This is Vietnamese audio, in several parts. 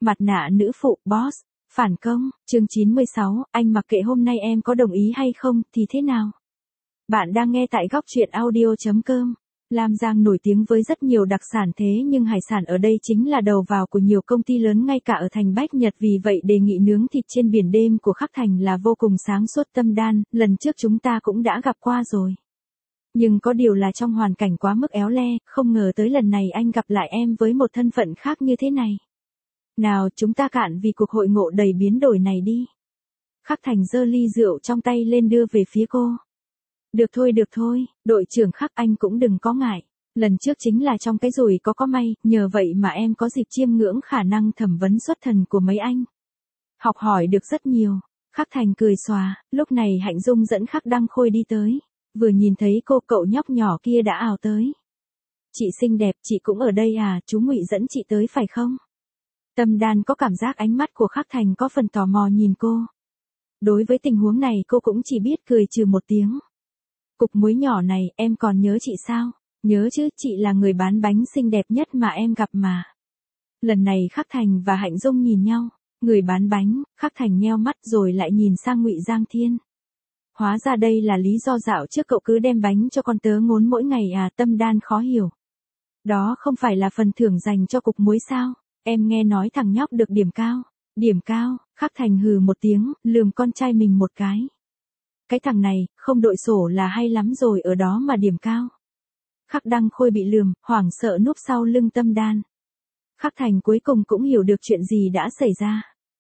Mặt nạ nữ phụ, boss, phản công, chương 96, anh mặc kệ hôm nay em có đồng ý hay không, thì thế nào? Bạn đang nghe tại góc truyện audio.com. Lam Giang nổi tiếng với rất nhiều đặc sản thế nhưng hải sản ở đây chính là đầu vào của nhiều công ty lớn ngay cả ở thành Bách Nhật, vì vậy đề nghị nướng thịt trên biển đêm của Khắc Thành là vô cùng sáng suốt. Tâm Đan, lần trước chúng ta cũng đã gặp qua rồi. Nhưng có điều là trong hoàn cảnh quá mức éo le, không ngờ tới lần này anh gặp lại em với một thân phận khác như thế này. Nào chúng ta cạn vì cuộc hội ngộ đầy biến đổi này đi. Khắc Thành giơ ly rượu trong tay lên đưa về phía cô. Được thôi, đội trưởng Khắc, anh cũng đừng có ngại. Lần trước chính là trong cái rủi có may, nhờ vậy mà em có dịp chiêm ngưỡng khả năng thẩm vấn xuất thần của mấy anh. Học hỏi được rất nhiều. Khắc Thành cười xòa, lúc này Hạnh Dung dẫn Khắc Đăng Khôi đi tới. Vừa nhìn thấy cô, cậu nhóc nhỏ kia đã ào tới. Chị xinh đẹp, chị cũng ở đây à, chú Ngụy dẫn chị tới phải không? Tâm Đan có cảm giác ánh mắt của Khắc Thành có phần tò mò nhìn cô. Đối với tình huống này cô cũng chỉ biết cười trừ một tiếng. Cục muối nhỏ này, em còn nhớ chị sao? Nhớ chứ, chị là người bán bánh xinh đẹp nhất mà em gặp mà. Lần này Khắc Thành và Hạnh Dung nhìn nhau. Người bán bánh, Khắc Thành nheo mắt rồi lại nhìn sang Ngụy Giang Thiên. Hóa ra đây là lý do dạo trước cậu cứ đem bánh cho con tớ ngốn mỗi ngày à? Tâm Đan khó hiểu. Đó không phải là phần thưởng dành cho cục muối sao? Em nghe nói thằng nhóc được điểm cao. Điểm cao? Khắc Thành hừ một tiếng, lườm con trai mình một cái. Cái thằng này, không đội sổ là hay lắm rồi, ở đó mà điểm cao. Khắc Đăng Khôi bị lườm, hoảng sợ núp sau lưng Tâm Đan. Khắc Thành cuối cùng cũng hiểu được chuyện gì đã xảy ra.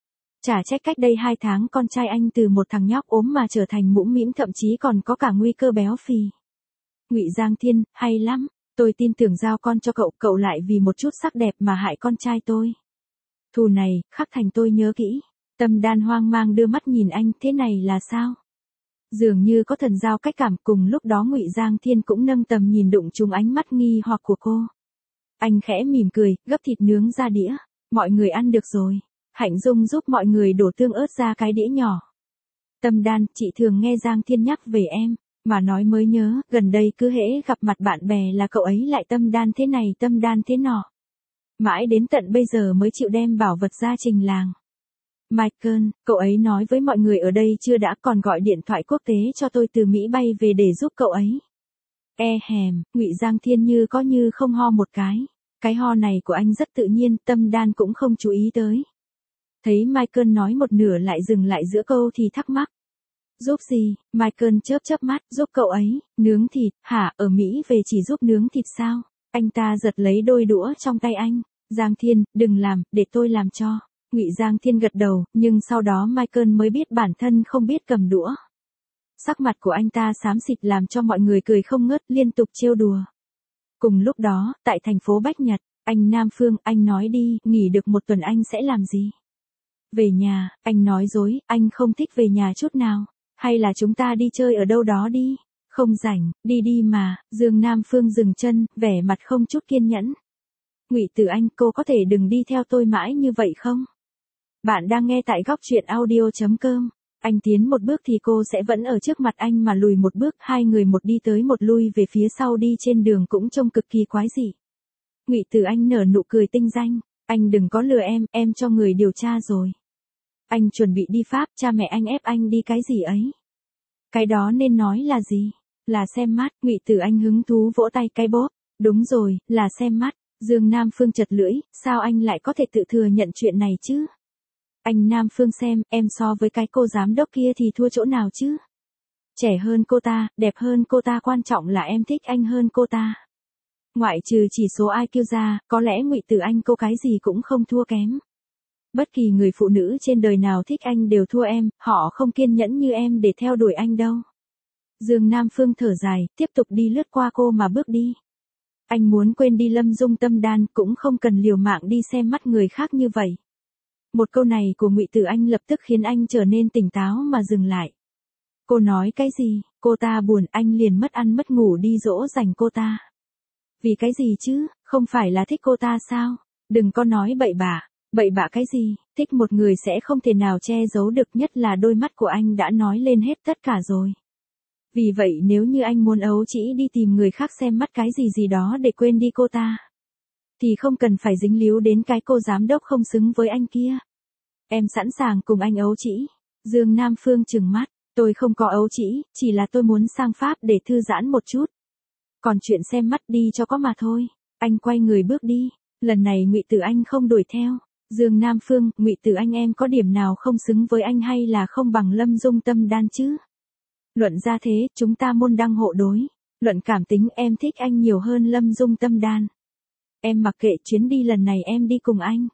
Chả trách cách đây 2 tháng con trai anh từ một thằng nhóc ốm mà trở thành mũm mĩm, thậm chí còn có cả nguy cơ béo phì. Ngụy Giang Thiên, hay lắm, tôi tin tưởng giao con cho cậu, cậu lại vì một chút sắc đẹp mà hại con trai tôi. Thù này, Khắc Thành tôi nhớ kỹ. Tâm Đan hoang mang đưa mắt nhìn anh, thế này là sao? Dường như có thần giao cách cảm. Cùng lúc đó Ngụy Giang Thiên cũng nâng tầm nhìn đụng trúng ánh mắt nghi hoặc của cô. Anh khẽ mỉm cười, gấp thịt nướng ra đĩa. Mọi người ăn được rồi. Hạnh Dung giúp mọi người đổ tương ớt ra cái đĩa nhỏ. Tâm Đan, chị thường nghe Giang Thiên nhắc về em, mà nói mới nhớ, gần đây cứ hễ gặp mặt bạn bè là cậu ấy lại Tâm Đan thế này Tâm Đan thế nọ. Mãi đến tận bây giờ mới chịu đem bảo vật ra trình làng. Michael, cậu ấy nói với mọi người ở đây chưa đã, còn gọi điện thoại quốc tế cho tôi từ Mỹ bay về để giúp cậu ấy. Ngụy Giang Thiên như có như không ho một cái. Cái ho này của anh rất tự nhiên, Tâm Đan cũng không chú ý tới. Thấy Michael nói một nửa lại dừng lại giữa câu thì thắc mắc. Giúp gì? Michael chớp mắt, giúp cậu ấy, nướng thịt, hả, ở Mỹ về chỉ giúp nướng thịt sao? Anh ta giật lấy đôi đũa trong tay anh. Giang Thiên, đừng làm, để tôi làm cho. Ngụy Giang Thiên gật đầu, nhưng sau đó Michael mới biết bản thân không biết cầm đũa. Sắc mặt của anh ta xám xịt làm cho mọi người cười không ngớt, liên tục trêu đùa. Cùng lúc đó, tại thành phố Bách Nhật, anh Nam Phương, anh nói đi, nghỉ được 1 tuần anh sẽ làm gì? Về nhà, anh nói dối, anh không thích về nhà chút nào. Hay là chúng ta đi chơi ở đâu đó đi? Không rảnh, đi mà. Dương Nam Phương dừng chân, vẻ mặt không chút kiên nhẫn. Ngụy Tử Anh, cô có thể đừng đi theo tôi mãi như vậy không? Bạn đang nghe tại góc truyện audio.com. Anh tiến một bước thì cô sẽ vẫn ở trước mặt anh mà lùi một bước, hai người một đi tới một lui về phía sau đi trên đường cũng trông cực kỳ quái dị. Ngụy Tử Anh nở nụ cười tinh danh, anh đừng có lừa em cho người điều tra rồi. Anh chuẩn bị đi Pháp, cha mẹ anh ép anh đi cái gì ấy? Cái đó nên nói là gì? Là xem mắt. Ngụy Tử Anh hứng thú vỗ tay cái bóp. Đúng rồi, là xem mắt. Dương Nam Phương chật lưỡi, sao anh lại có thể tự thừa nhận chuyện này chứ? Anh Nam Phương xem, em so với cái cô giám đốc kia thì thua chỗ nào chứ? Trẻ hơn cô ta, đẹp hơn cô ta, quan trọng là em thích anh hơn cô ta. Ngoại trừ chỉ số IQ ra, có lẽ Ngụy Tử Anh cô cái gì cũng không thua kém. Bất kỳ người phụ nữ trên đời nào thích anh đều thua em, họ không kiên nhẫn như em để theo đuổi anh đâu. Dương Nam Phương thở dài, tiếp tục đi lướt qua cô mà bước đi. Anh muốn quên đi Lâm Dung. Tâm Đan, cũng không cần liều mạng đi xem mắt người khác như vậy. Một câu này của Ngụy Tử Anh lập tức khiến anh trở nên tỉnh táo mà dừng lại. Cô nói cái gì? Cô ta buồn, anh liền mất ăn mất ngủ đi dỗ dành cô ta. Vì cái gì chứ? Không phải là thích cô ta sao? Đừng có nói bậy bạ. Bậy bạ cái gì? Thích một người sẽ không thể nào che giấu được, nhất là đôi mắt của anh đã nói lên hết tất cả rồi. Vì vậy nếu như anh muốn ấu trĩ đi tìm người khác xem mắt cái gì gì đó để quên đi cô ta, thì không cần phải dính líu đến cái cô giám đốc không xứng với anh kia. Em sẵn sàng cùng anh ấu trĩ. Dương Nam Phương trừng mắt, tôi không có ấu trĩ, chỉ là tôi muốn sang Pháp để thư giãn một chút. Còn chuyện xem mắt đi cho có mà thôi. Anh quay người bước đi, lần này Ngụy Tử Anh không đuổi theo. Dương Nam Phương, Ngụy Tử Anh em có điểm nào không xứng với anh hay là không bằng Lâm Dung Tâm Đan chứ? Luận ra thế, chúng ta môn đăng hộ đối. Luận cảm tính em thích anh nhiều hơn Lâm Dung Tâm Đan. Em mặc kệ, chuyến đi lần này em đi cùng anh.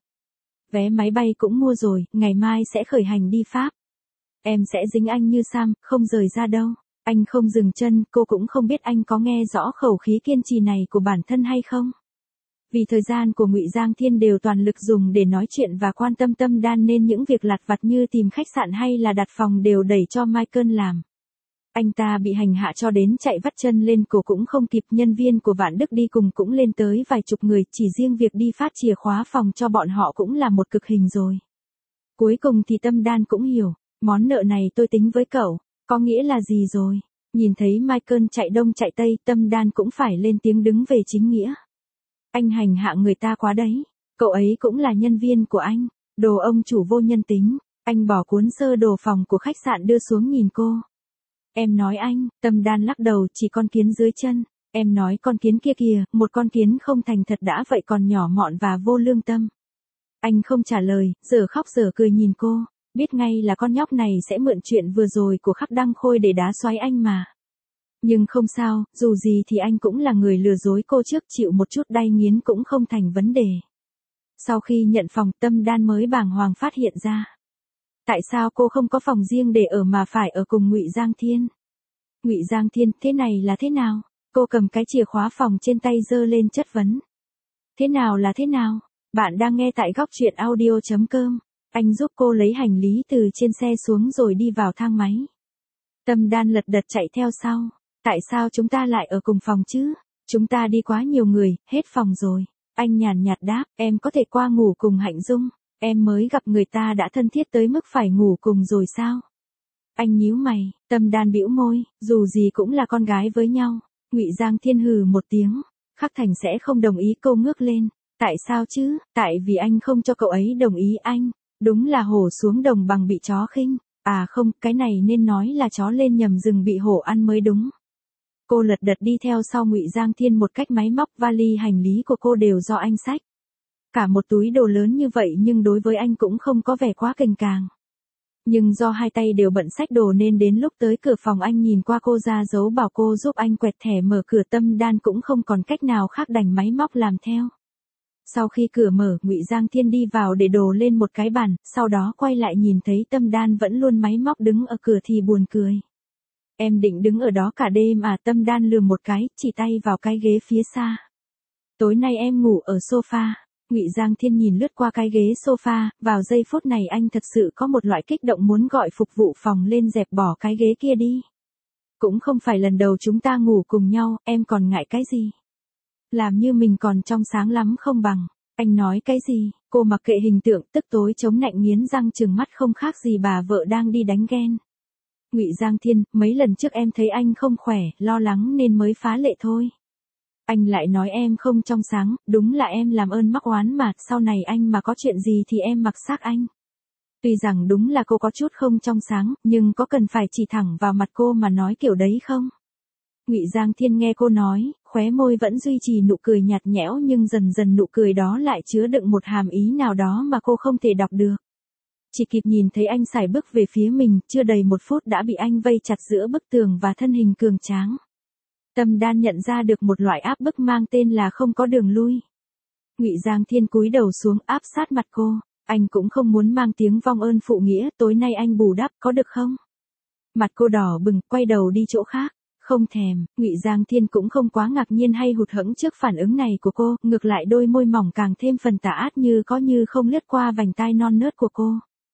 Vé máy bay cũng mua rồi, ngày mai sẽ khởi hành đi Pháp. Em sẽ dính anh như Sam, không rời ra đâu. Anh không dừng chân, cô cũng không biết anh có nghe rõ khẩu khí kiên trì này của bản thân hay không. Vì thời gian của Ngụy Giang Thiên đều toàn lực dùng để nói chuyện và quan tâm Tâm Đan nên những việc lặt vặt như tìm khách sạn hay là đặt phòng đều đẩy cho Michael làm. Anh ta bị hành hạ cho đến chạy vắt chân lên cổ cũng không kịp, nhân viên của Vạn Đức đi cùng cũng lên tới vài chục người, chỉ riêng việc đi phát chìa khóa phòng cho bọn họ cũng là một cực hình rồi. Cuối cùng thì Tâm Đan cũng hiểu, món nợ này tôi tính với cậu, có nghĩa là gì rồi. Nhìn thấy Michael chạy đông chạy tây, Tâm Đan cũng phải lên tiếng đứng về chính nghĩa. Anh hành hạ người ta quá đấy, cậu ấy cũng là nhân viên của anh, đồ ông chủ vô nhân tính. Anh bỏ cuốn sơ đồ phòng của khách sạn đưa xuống nhìn cô. Em nói anh, Tâm Đan lắc đầu, chỉ con kiến dưới chân. Em nói con kiến kia kìa, một con kiến không thành thật đã vậy còn nhỏ mọn và vô lương tâm. Anh không trả lời, giờ khóc giờ cười nhìn cô, biết ngay là con nhóc này sẽ mượn chuyện vừa rồi của Khắc Đăng Khôi để đá xoáy anh mà. Nhưng không sao, dù gì thì anh cũng là người lừa dối cô trước, chịu một chút đay nghiến cũng không thành vấn đề. Sau khi nhận phòng, Tâm Đan mới bàng hoàng phát hiện ra. Tại sao cô không có phòng riêng để ở mà phải ở cùng Ngụy Giang Thiên? Ngụy Giang Thiên, thế này là thế nào? Cô cầm cái chìa khóa phòng trên tay giơ lên chất vấn. Thế nào là thế nào? Bạn đang nghe tại góc truyện audio.com. Anh giúp cô lấy hành lý từ trên xe xuống rồi đi vào thang máy. Tâm Đan lật đật chạy theo sau. Tại sao chúng ta lại ở cùng phòng chứ? Chúng ta đi quá nhiều người, hết phòng rồi. Anh nhàn nhạt đáp, em có thể qua ngủ cùng Hạnh Dung. Em mới gặp người ta đã thân thiết tới mức phải ngủ cùng rồi sao? Anh nhíu mày, Tâm Đan bĩu môi, dù gì cũng là con gái với nhau. Ngụy Giang Thiên hừ một tiếng, Khắc Thành sẽ không đồng ý. Cô ngước lên, tại sao chứ? Tại vì anh không cho cậu ấy đồng ý anh. Đúng là hổ xuống đồng bằng bị chó khinh. À không, cái này nên nói là chó lên nhầm rừng bị hổ ăn mới đúng. Cô lật đật đi theo sau Ngụy Giang Thiên một cách máy móc, vali hành lý của cô đều do anh xách. Cả một túi đồ lớn như vậy nhưng đối với anh cũng không có vẻ quá cành càng. Nhưng do hai tay đều bận xách đồ nên đến lúc tới cửa phòng anh nhìn qua cô ra dấu bảo cô giúp anh quẹt thẻ mở cửa. Tâm Đan cũng không còn cách nào khác đành máy móc làm theo. Sau khi cửa mở, Ngụy Giang Thiên đi vào để đồ lên một cái bàn, sau đó quay lại nhìn thấy Tâm Đan vẫn luôn máy móc đứng ở cửa thì buồn cười. Em định đứng ở đó cả đêm à? Tâm Đan lườm một cái, chỉ tay vào cái ghế phía xa. Tối nay em ngủ ở sofa. Ngụy Giang Thiên nhìn lướt qua cái ghế sofa, vào giây phút này anh thật sự có một loại kích động muốn gọi phục vụ phòng lên dẹp bỏ cái ghế kia đi. Cũng không phải lần đầu chúng ta ngủ cùng nhau, em còn ngại cái gì? Làm như mình còn trong sáng lắm không bằng. Anh nói cái gì? Cô mặc kệ hình tượng, tức tối chống nạnh nghiến răng trừng mắt không khác gì bà vợ đang đi đánh ghen. Ngụy Giang Thiên, mấy lần trước em thấy anh không khỏe, lo lắng nên mới phá lệ thôi. Anh lại nói em không trong sáng, đúng là em làm ơn mắc oán mà, sau này anh mà có chuyện gì thì em mặc xác anh. Tuy rằng đúng là cô có chút không trong sáng, nhưng có cần phải chỉ thẳng vào mặt cô mà nói kiểu đấy không? Ngụy Giang Thiên nghe cô nói, khóe môi vẫn duy trì nụ cười nhạt nhẽo nhưng dần dần nụ cười đó lại chứa đựng một hàm ý nào đó mà cô không thể đọc được. Chỉ kịp nhìn thấy anh sải bước về phía mình, chưa đầy một phút đã bị anh vây chặt giữa bức tường và thân hình cường tráng. Tâm Đan nhận ra được một loại áp bức mang tên là không có đường lui. Ngụy Giang Thiên cúi đầu xuống áp sát mặt cô, anh cũng không muốn mang tiếng vong ơn phụ nghĩa, tối nay anh bù đắp có được không? Mặt cô đỏ bừng, quay đầu đi chỗ khác. Không thèm. Ngụy Giang Thiên cũng không quá ngạc nhiên hay hụt hẫng trước phản ứng này của cô, ngược lại đôi môi mỏng càng thêm phần tà ác như có như không lướt qua vành tai non nớt của cô.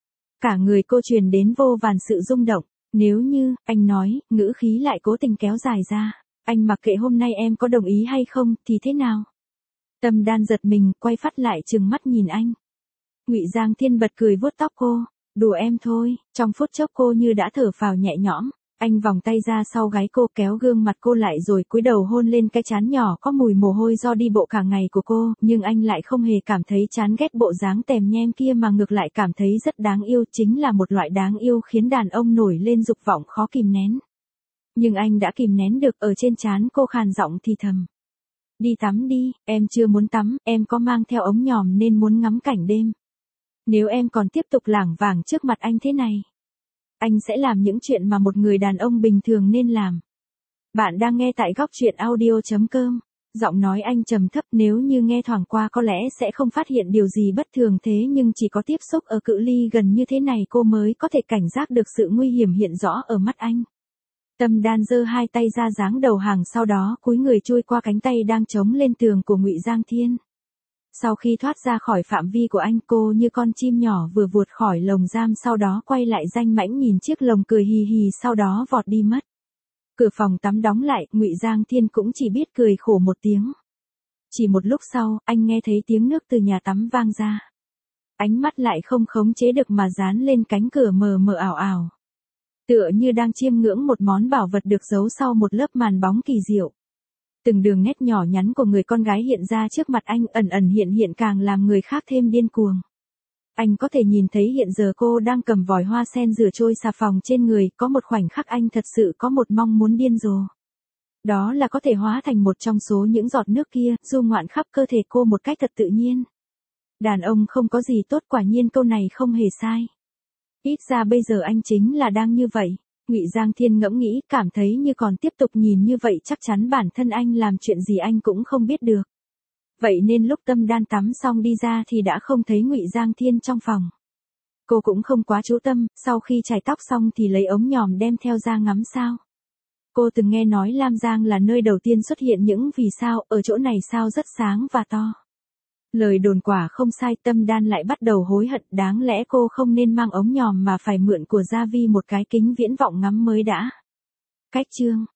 Cả người cô truyền đến vô vàn sự rung động. Nếu như, anh nói, ngữ khí lại cố tình kéo dài ra. Anh mặc kệ hôm nay em có đồng ý hay không, thì thế nào? Tâm Đan giật mình, quay phát lại trừng mắt nhìn anh. Ngụy Giang Thiên bật cười vuốt tóc cô. Đùa em thôi. Trong phút chốc cô như đã thở phào nhẹ nhõm. Anh vòng tay ra sau gáy cô, kéo gương mặt cô lại rồi cúi đầu hôn lên cái trán nhỏ có mùi mồ hôi do đi bộ cả ngày của cô, nhưng anh lại không hề cảm thấy chán ghét bộ dáng tèm nhem kia mà ngược lại cảm thấy rất đáng yêu, chính là một loại đáng yêu khiến đàn ông nổi lên dục vọng khó kìm nén. Nhưng anh đã kìm nén được, ở trên trán cô khàn giọng thì thầm. Đi tắm đi, em chưa muốn tắm, em có mang theo ống nhòm nên muốn ngắm cảnh đêm. Nếu em còn tiếp tục lảng vảng trước mặt anh thế này, anh sẽ làm những chuyện mà một người đàn ông bình thường nên làm. Bạn đang nghe tại góc truyện audio.com. Giọng nói anh trầm thấp, nếu như nghe thoảng qua có lẽ sẽ không phát hiện điều gì bất thường, thế nhưng chỉ có tiếp xúc ở cự ly gần như thế này cô mới có thể cảnh giác được sự nguy hiểm hiện rõ ở mắt anh. Tâm Đan giơ hai tay ra dáng đầu hàng, sau đó cúi người chui qua cánh tay đang chống lên tường của Ngụy Giang Thiên. Sau khi thoát ra khỏi phạm vi của anh, cô như con chim nhỏ vừa vụt khỏi lồng giam, sau đó quay lại danh mãnh nhìn chiếc lồng cười hì hì, sau đó vọt đi mất. Cửa phòng tắm đóng lại, Ngụy Giang Thiên cũng chỉ biết cười khổ một tiếng. Chỉ một lúc sau, anh nghe thấy tiếng nước từ nhà tắm vang ra. Ánh mắt lại không khống chế được mà dán lên cánh cửa mờ mờ ảo ảo. Tựa như đang chiêm ngưỡng một món bảo vật được giấu sau một lớp màn bóng kỳ diệu. Từng đường nét nhỏ nhắn của người con gái hiện ra trước mặt anh, ẩn ẩn hiện hiện, càng làm người khác thêm điên cuồng. Anh có thể nhìn thấy hiện giờ cô đang cầm vòi hoa sen rửa trôi xà phòng trên người, có một khoảnh khắc anh thật sự có một mong muốn điên rồ. Đó là có thể hóa thành một trong số những giọt nước kia, du ngoạn khắp cơ thể cô một cách thật tự nhiên. Đàn ông không có gì tốt, quả nhiên câu này không hề sai. Ít ra bây giờ anh chính là đang như vậy. Ngụy Giang Thiên ngẫm nghĩ, cảm thấy như còn tiếp tục nhìn như vậy chắc chắn bản thân anh làm chuyện gì anh cũng không biết được. Vậy nên lúc Tâm Đan tắm xong đi ra thì đã không thấy Ngụy Giang Thiên trong phòng. Cô cũng không quá chú tâm, sau khi chải tóc xong thì lấy ống nhòm đem theo ra ngắm sao. Cô từng nghe nói Lam Giang là nơi đầu tiên xuất hiện những vì sao, ở chỗ này sao rất sáng và to. Lời đồn quả không sai, Tâm Đan lại bắt đầu hối hận, đáng lẽ cô không nên mang ống nhòm mà phải mượn của Gia Vi một cái kính viễn vọng ngắm mới đã. Cách chương